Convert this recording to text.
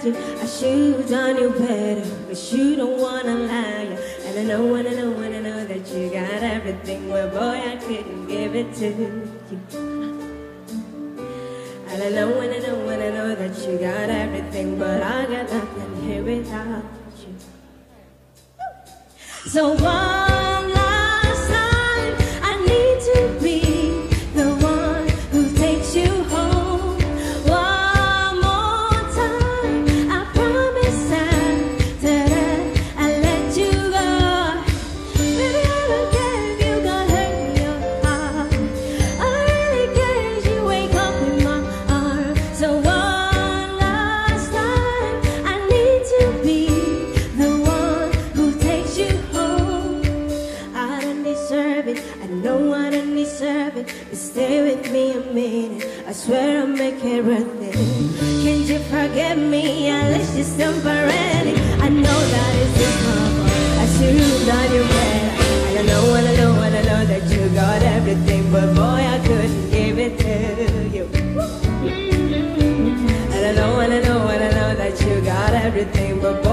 I should've done you better, but you don't wanna lie. And I know that you got everything, but boy, I couldn't give it to you. And I know that you got everything, but I got nothing here without you. So one last time, I need to be the one who takes you home. One more time, I promise that I'll let you go. Baby, I don't care if you got hurt your heart. I don't really care if you wake up in my arms. So one last time, I need to be the one who takes you home. I don't deserve it, I know I don't deserve it, but stay with me a minute, I swear I'll make it worth it. Can't you forgive me, at least just temporarily? I know that it's this trouble, I should've done you better. I know that you got everything, but boy, I couldn't give it to you. And I know that you got everything, but